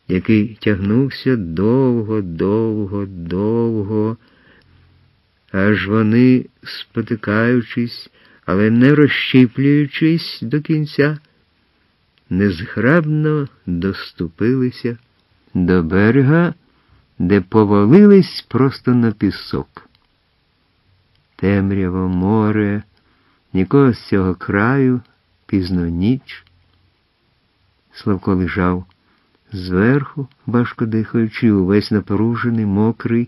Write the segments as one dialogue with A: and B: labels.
A: який тягнувся довго, довго, довго, аж вони, спотикаючись, але не розщіплюючись до кінця, незграбно доступилися до берега, де повалились просто на пісок. Темряво, море, нікого з цього краю, пізно ніч. Славко лежав зверху, важко дихаючи, увесь напружений, мокрий,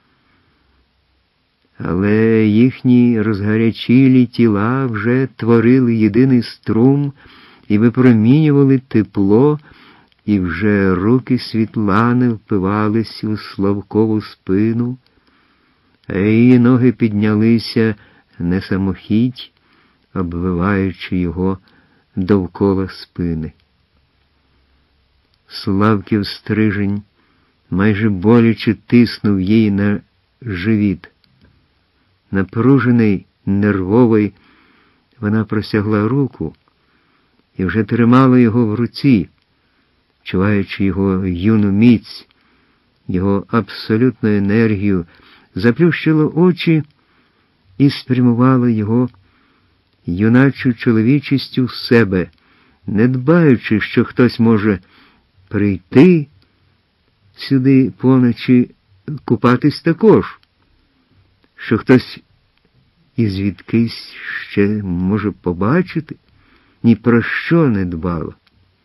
A: але їхні розгарячілі тіла вже творили єдиний струм і випромінювали тепло, і вже руки Світлани впивались у Славкову спину, а її ноги піднялися не самохідь, обвиваючи його довкола спини. Славків стрижень майже боляче тиснув їй на живіт. Напружений, нервовий, вона простягла руку і вже тримала його в руці, чуваючи його юну міць, його абсолютну енергію, заплющила очі і спрямувала його юначу чоловічістю в себе, не дбаючи, що хтось може прийти сюди поночі купатись також, що хтось і звідкись ще може побачити, ні про що не дбала.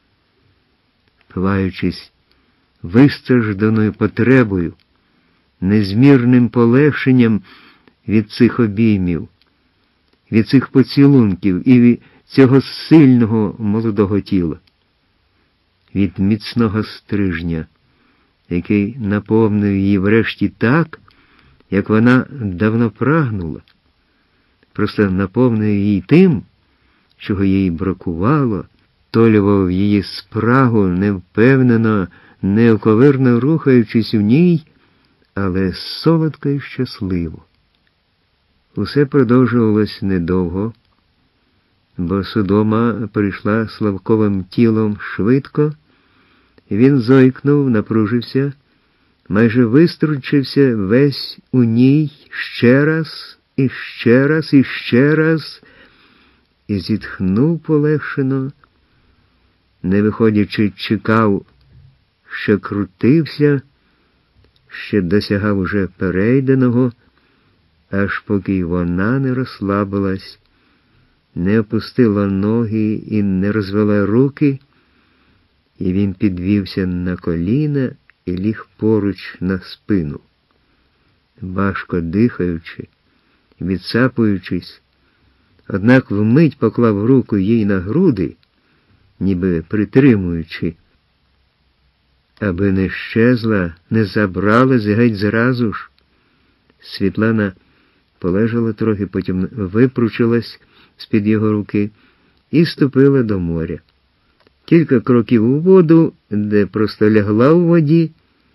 A: Впиваючись вистражданою потребою, незмірним полегшенням від цих обіймів, від цих поцілунків і від цього сильного молодого тіла, від міцного стрижня, який наповнив її врешті так, як вона давно прагнула, просто наповнив її тим, чого їй бракувало, толював її спрагу, невпевнено, неоковирно рухаючись у ній, але солодко і щасливо. Усе продовжувалось недовго, бо судома прийшла Славковим тілом швидко, він зойкнув, напружився, майже виструнчився весь у ній ще раз, і ще раз, і ще раз, і зітхнув полегшено, не виходячи, чекав, що крутився, ще досягав уже перейденого, аж поки вона не розслабилась, не опустила ноги і не розвела руки, і він підвівся на коліна і ліг поруч на спину. Важко дихаючи, відсапуючись, однак вмить поклав руку їй на груди, ніби притримуючи, аби не щезла, не забралась геть зразу ж. Світлана полежала трохи, потім випручилась з-під його руки і ступила до моря. Кілька кроків у воду, де просто лягла у воді,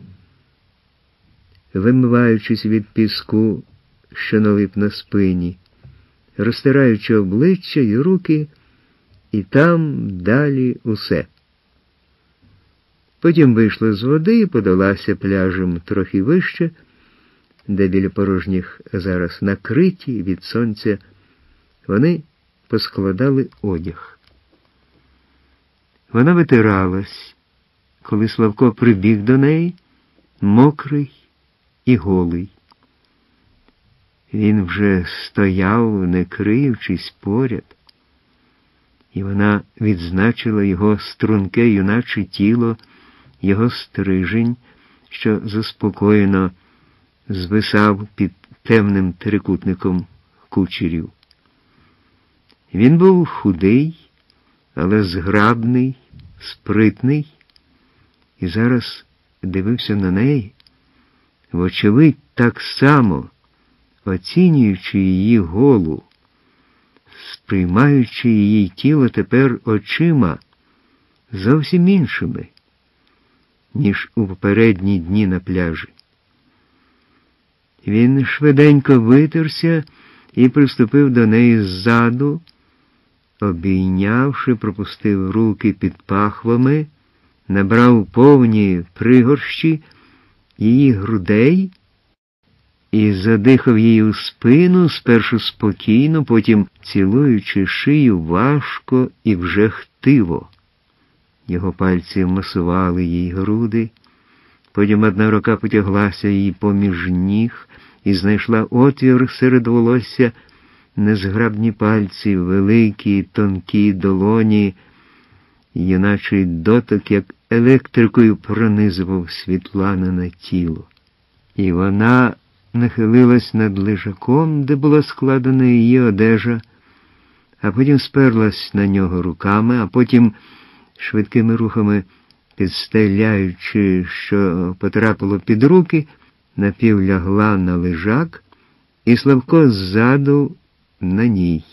A: вимиваючись від піску, що налип на спині, розтираючи обличчя і руки, і там далі усе. Потім вийшла з води і подалася пляжем трохи вище, де біля порожніх зараз накриті від сонця, вони поскладали одяг. Вона витиралась, коли Славко прибіг до неї, мокрий і голий. Він вже стояв, не криючись, поряд, і вона відзначила його струнке юначе тіло, його стрижень, що заспокоєно звисав під темним трикутником кучерів. Він був худий, але зграбний, спритний, і зараз дивився на неї, вочевидь так само, оцінюючи її голу, сприймаючи її тіло тепер очима зовсім іншими, ніж у попередні дні на пляжі. Він швиденько витерся і приступив до неї ззаду, обійнявши, пропустив руки під пахвами, набрав повні пригорщі її грудей і задихав її у спину, спершу спокійно, потім цілуючи шию важко і вже хтиво. Його пальці масували їй груди, потім одна рука потяглася їй поміж ніг і знайшла отвір серед волосся, незграбні пальці, великі, тонкі долоні, юначий дотик, як електрикою пронизував Світланине тіло. І вона нахилилась над лежаком, де була складена її одежа, а потім сперлась на нього руками, а потім швидкими рухами, підстеляючи, що потрапило під руки, напівлягла на лежак, і Славко ззаду на ній.